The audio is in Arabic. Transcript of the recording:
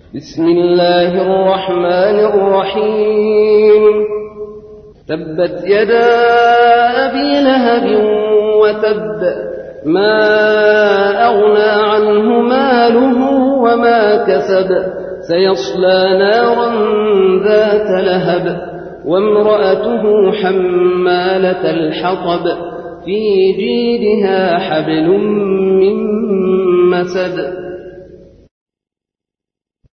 بسم الله الرحمن الرحيم. تبت يدا أبي لهب وتب، ما أغنى عنه ماله وما كسب، سيصلى نارا ذات لهب، وامرأته حمالة الحطب، في جيدها حبل من مسد.